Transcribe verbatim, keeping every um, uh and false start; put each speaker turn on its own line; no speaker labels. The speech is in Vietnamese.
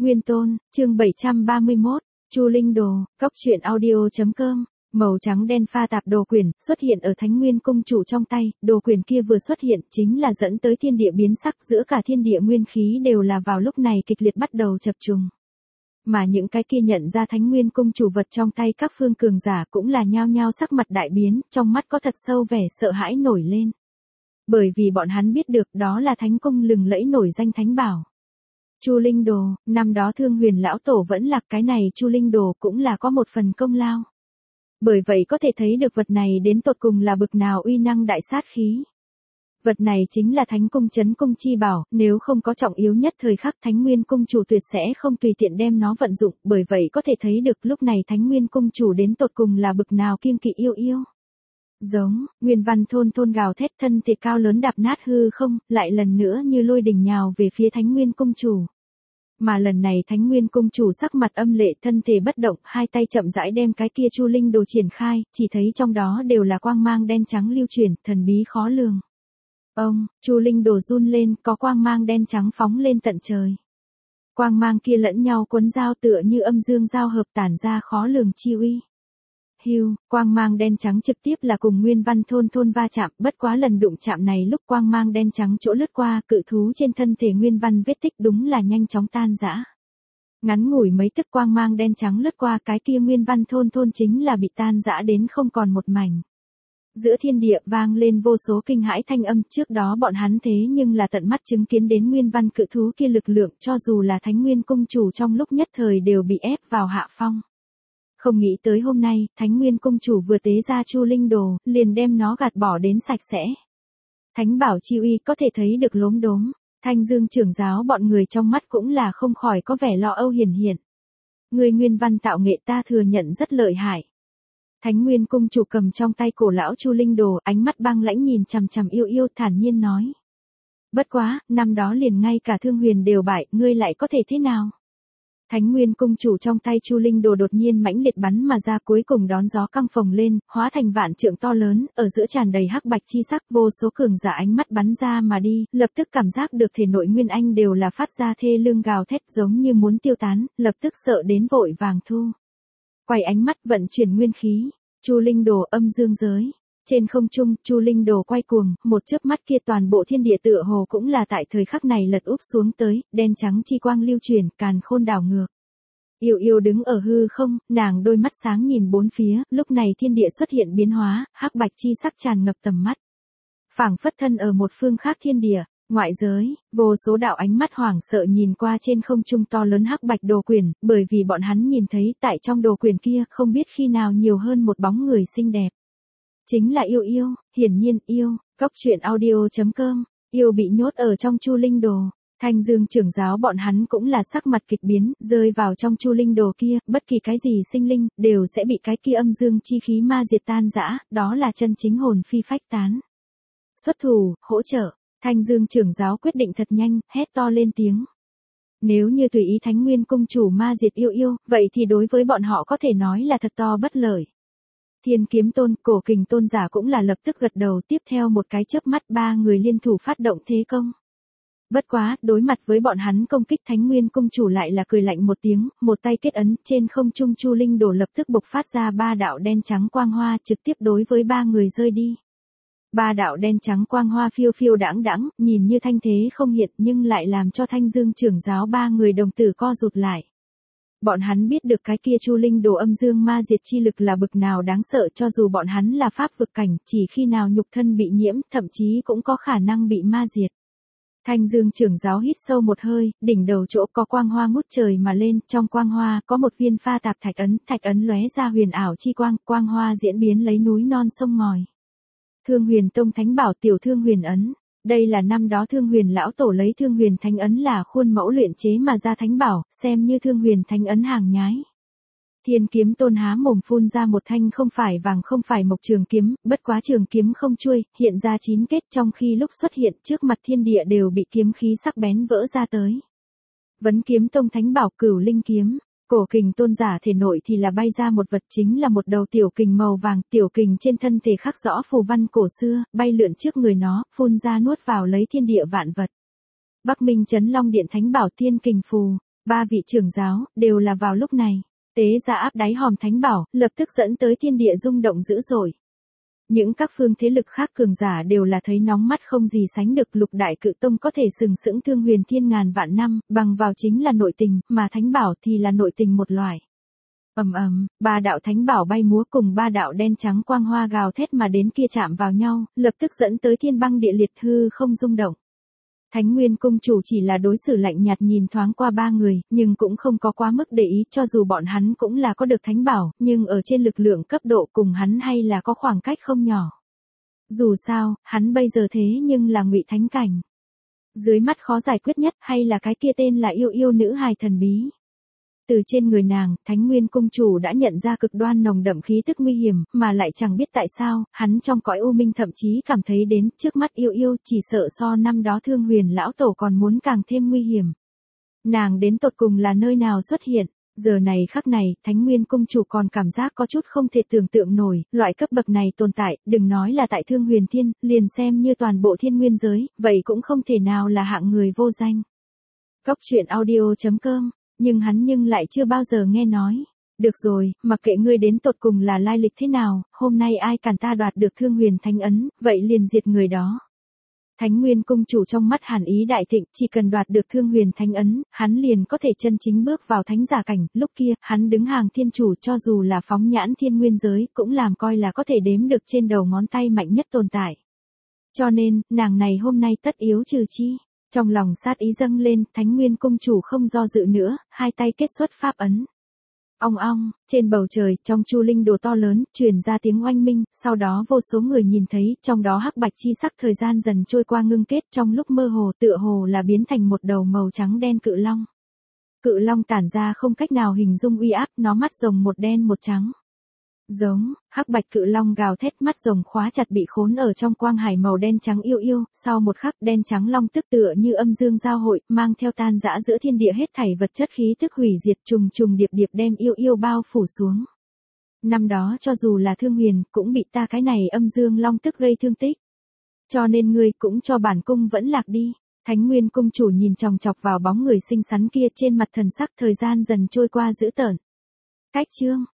Nguyên Tôn, chương bảy trăm ba mươi mốt, Chu Linh Đồ, cốc truyện audio.com. Màu trắng đen pha tạp đồ quyển xuất hiện ở Thánh Nguyên Cung chủ trong tay, đồ quyển kia vừa xuất hiện chính là dẫn tới thiên địa biến sắc, giữa cả thiên địa nguyên khí đều là vào lúc này kịch liệt bắt đầu chập trùng. Mà những cái kia nhận ra Thánh Nguyên Cung chủ vật trong tay các phương cường giả cũng là nhao nhao sắc mặt đại biến, trong mắt có thật sâu vẻ sợ hãi nổi lên. Bởi vì bọn hắn biết được đó là Thánh Cung lừng lẫy nổi danh thánh bảo. Chu Linh Đồ, năm đó Thương Huyền lão tổ vẫn lạc, cái này Chu Linh Đồ cũng là có một phần công lao. Bởi vậy có thể thấy được vật này đến tột cùng là bực nào uy năng đại sát khí. Vật này chính là Thánh Cung Chấn Cung chi bảo, nếu không có trọng yếu nhất thời khắc Thánh Nguyên Cung chủ tuyệt sẽ không tùy tiện đem nó vận dụng, bởi vậy có thể thấy được lúc này Thánh Nguyên Cung chủ đến tột cùng là bực nào kiêng kỵ yêu yêu. Giống, Nguyên Văn thôn thôn gào thét, thân thể cao lớn đạp nát hư không, lại lần nữa như lôi đình nhào về phía Thánh Nguyên Cung chủ. Mà lần này Thánh Nguyên Cung chủ sắc mặt âm lệ, thân thể bất động, hai tay chậm rãi đem cái kia Chu Linh Đồ triển khai, chỉ thấy trong đó đều là quang mang đen trắng lưu chuyển, thần bí khó lường. Ông, Chu Linh Đồ run lên, có quang mang đen trắng phóng lên tận trời. Quang mang kia lẫn nhau cuốn giao tựa như âm dương giao hợp tản ra khó lường chi uy. Hưu, quang mang đen trắng trực tiếp là cùng Nguyên Văn thôn thôn va chạm, bất quá lần đụng chạm này lúc quang mang đen trắng chỗ lướt qua, cự thú trên thân thể Nguyên Văn vết tích đúng là nhanh chóng tan rã. Ngắn ngủi mấy tức quang mang đen trắng lướt qua, cái kia Nguyên Văn thôn thôn chính là bị tan rã đến không còn một mảnh. Giữa thiên địa vang lên vô số kinh hãi thanh âm, trước đó bọn hắn thế nhưng là tận mắt chứng kiến đến Nguyên Văn cự thú kia lực lượng, cho dù là Thánh Nguyên Cung chủ trong lúc nhất thời đều bị ép vào hạ phong. Không nghĩ tới hôm nay, Thánh Nguyên Cung chủ vừa tế ra Chu Linh Đồ, liền đem nó gạt bỏ đến sạch sẽ. Thánh bảo chi uy có thể thấy được lốm đốm, Thanh Dương trưởng giáo bọn người trong mắt cũng là không khỏi có vẻ lo âu hiển hiện. Người Nguyên Văn tạo nghệ ta thừa nhận rất lợi hại. Thánh Nguyên Cung chủ cầm trong tay cổ lão Chu Linh Đồ, ánh mắt băng lãnh nhìn chằm chằm yêu yêu, thản nhiên nói. Bất quá, năm đó liền ngay cả Thương Huyền đều bại, ngươi lại có thể thế nào? Thánh Nguyên Cung chủ trong tay Chu Linh Đồ đột nhiên mãnh liệt bắn mà ra, cuối cùng đón gió căng phồng lên, hóa thành vạn trượng to lớn, ở giữa tràn đầy hắc bạch chi sắc, vô số cường giả ánh mắt bắn ra mà đi, lập tức cảm giác được thể nội Nguyên Anh đều là phát ra thê lương gào thét giống như muốn tiêu tán, lập tức sợ đến vội vàng thu. Quay ánh mắt vận chuyển nguyên khí, Chu Linh Đồ âm dương giới. Trên không trung, Chu Linh Đồ quay cuồng, một chớp mắt kia toàn bộ thiên địa tựa hồ cũng là tại thời khắc này lật úp xuống tới, đen trắng chi quang lưu chuyển, càn khôn đảo ngược. Yêu yêu đứng ở hư không, nàng đôi mắt sáng nhìn bốn phía, lúc này thiên địa xuất hiện biến hóa, hắc bạch chi sắc tràn ngập tầm mắt. Phảng phất thân ở một phương khác thiên địa, ngoại giới, vô số đạo ánh mắt hoảng sợ nhìn qua trên không trung to lớn hắc bạch đồ quyển, bởi vì bọn hắn nhìn thấy tại trong đồ quyển kia không biết khi nào nhiều hơn một bóng người xinh đẹp. Chính là yêu yêu, hiển nhiên yêu, cốc truyện audio.com, yêu bị nhốt ở trong Chu Linh Đồ. Thanh Dương trưởng giáo bọn hắn cũng là sắc mặt kịch biến, rơi vào trong Chu Linh Đồ kia, bất kỳ cái gì sinh linh, đều sẽ bị cái kia âm dương chi khí ma diệt tan rã, đó là chân chính hồn phi phách tán. Xuất thủ, hỗ trợ, Thanh Dương trưởng giáo quyết định thật nhanh, hét to lên tiếng. Nếu như tùy ý Thánh Nguyên Cung chủ ma diệt yêu yêu, vậy thì đối với bọn họ có thể nói là thật to bất lợi. Thiên Kiếm Tôn, Cổ Kình Tôn giả cũng là lập tức gật đầu, tiếp theo một cái chớp mắt ba người liên thủ phát động thế công. Bất quá, đối mặt với bọn hắn công kích, Thánh Nguyên Cung chủ lại là cười lạnh một tiếng, một tay kết ấn, trên không trung Chu Linh Đồ lập tức bộc phát ra ba đạo đen trắng quang hoa, trực tiếp đối với ba người rơi đi. Ba đạo đen trắng quang hoa phiêu phiêu đãng đãng, nhìn như thanh thế không hiện nhưng lại làm cho Thanh Dương trưởng giáo ba người đồng tử co rụt lại. Bọn hắn biết được cái kia Chu Linh Đồ âm dương ma diệt chi lực là bực nào đáng sợ, cho dù bọn hắn là pháp vực cảnh, chỉ khi nào nhục thân bị nhiễm, thậm chí cũng có khả năng bị ma diệt. Thanh Dương trưởng giáo hít sâu một hơi, đỉnh đầu chỗ có quang hoa ngút trời mà lên, trong quang hoa có một viên pha tạp thạch ấn, thạch ấn lóe ra huyền ảo chi quang, quang hoa diễn biến lấy núi non sông ngòi. Thương Huyền Tông Thánh Bảo Tiểu Thương Huyền ấn. Đây là năm đó Thương Huyền lão tổ lấy Thương Huyền Thánh ấn là khuôn mẫu luyện chế mà ra thánh bảo, xem như Thương Huyền Thánh ấn hàng nhái. Thiên Kiếm Tôn há mồm phun ra một thanh không phải vàng không phải mộc trường kiếm, bất quá trường kiếm không chuôi, hiện ra chín kết, trong khi lúc xuất hiện trước mặt thiên địa đều bị kiếm khí sắc bén vỡ ra tới. Vấn Kiếm Tông Thánh Bảo Cửu Linh kiếm. Cổ Kình Tôn giả thể nội thì là bay ra một vật, chính là một đầu tiểu kình màu vàng, tiểu kình trên thân thể khắc rõ phù văn cổ xưa, bay lượn trước người nó, phun ra nuốt vào lấy thiên địa vạn vật. Bắc Minh Chấn Long Điện Thánh Bảo Thiên Kình Phù. Ba vị trưởng giáo, đều là vào lúc này. Tế ra áp đáy hòm thánh bảo, lập tức dẫn tới thiên địa rung động dữ dội. Những các phương thế lực khác cường giả đều là thấy nóng mắt không gì sánh được. Lục đại cự tông có thể sừng sững Thương Huyền Thiên ngàn vạn năm, bằng vào chính là nội tình, mà thánh bảo thì là nội tình một loại. Ầm ầm, ba đạo thánh bảo bay múa cùng ba đạo đen trắng quang hoa gào thét mà đến kia chạm vào nhau, lập tức dẫn tới thiên băng địa liệt, hư không rung động. Thánh Nguyên Cung chủ chỉ là đối xử lạnh nhạt nhìn thoáng qua ba người, nhưng cũng không có quá mức để ý, cho dù bọn hắn cũng là có được thánh bảo, nhưng ở trên lực lượng cấp độ cùng hắn hay là có khoảng cách không nhỏ. Dù sao, hắn bây giờ thế nhưng là ngụy thánh cảnh. Dưới mắt khó giải quyết nhất hay là cái kia tên là yêu yêu nữ hài thần bí. Từ trên người nàng, Thánh Nguyên Cung chủ đã nhận ra cực đoan nồng đậm khí tức nguy hiểm, mà lại chẳng biết tại sao, hắn trong cõi u minh thậm chí cảm thấy đến trước mắt yêu yêu chỉ sợ so năm đó Thương Huyền lão tổ còn muốn càng thêm nguy hiểm. Nàng đến tột cùng là nơi nào xuất hiện? Giờ này khắc này, Thánh Nguyên Cung chủ còn cảm giác có chút không thể tưởng tượng nổi, loại cấp bậc này tồn tại, đừng nói là tại Thương Huyền Thiên, liền xem như toàn bộ thiên nguyên giới, vậy cũng không thể nào là hạng người vô danh. Góc truyện audio chấm com, nhưng hắn nhưng lại chưa bao giờ nghe nói. Được rồi, mặc kệ ngươi đến tột cùng là lai lịch thế nào, hôm nay ai cản ta đoạt được Thương Huyền Thánh ấn, vậy liền diệt người đó. Thánh Nguyên Cung chủ trong mắt hàn ý đại thịnh, chỉ cần đoạt được Thương Huyền Thánh ấn, hắn liền có thể chân chính bước vào thánh giả cảnh, lúc kia, hắn đứng hàng thiên chủ, cho dù là phóng nhãn thiên nguyên giới, cũng làm coi là có thể đếm được trên đầu ngón tay mạnh nhất tồn tại. Cho nên, nàng này hôm nay tất yếu trừ chi. Trong lòng sát ý dâng lên, Thánh Nguyên Cung chủ không do dự nữa, hai tay kết xuất pháp ấn. Ong ong, trên bầu trời, trong chu linh đồ to lớn, truyền ra tiếng oanh minh, sau đó vô số người nhìn thấy, trong đó hắc bạch chi sắc thời gian dần trôi qua ngưng kết, trong lúc mơ hồ tựa hồ là biến thành một đầu màu trắng đen cự long. Cự long tản ra không cách nào hình dung uy áp, nó mắt rồng một đen một trắng. Giống, hắc bạch cự long gào thét, mắt rồng khóa chặt bị khốn ở trong quang hải màu đen trắng yêu yêu, sau một khắc đen trắng long tức tựa như âm dương giao hội, mang theo tan rã giữa thiên địa hết thảy vật chất khí tức hủy diệt, trùng trùng điệp điệp đem yêu yêu bao phủ xuống. Năm đó cho dù là Thương Huyền, cũng bị ta cái này âm dương long tức gây thương tích. Cho nên ngươi cũng cho bản cung vẫn lạc đi. Thánh Nguyên Cung chủ nhìn chòng chọc vào bóng người xinh xắn kia, trên mặt thần sắc thời gian dần trôi qua dữ tợn. Cách chương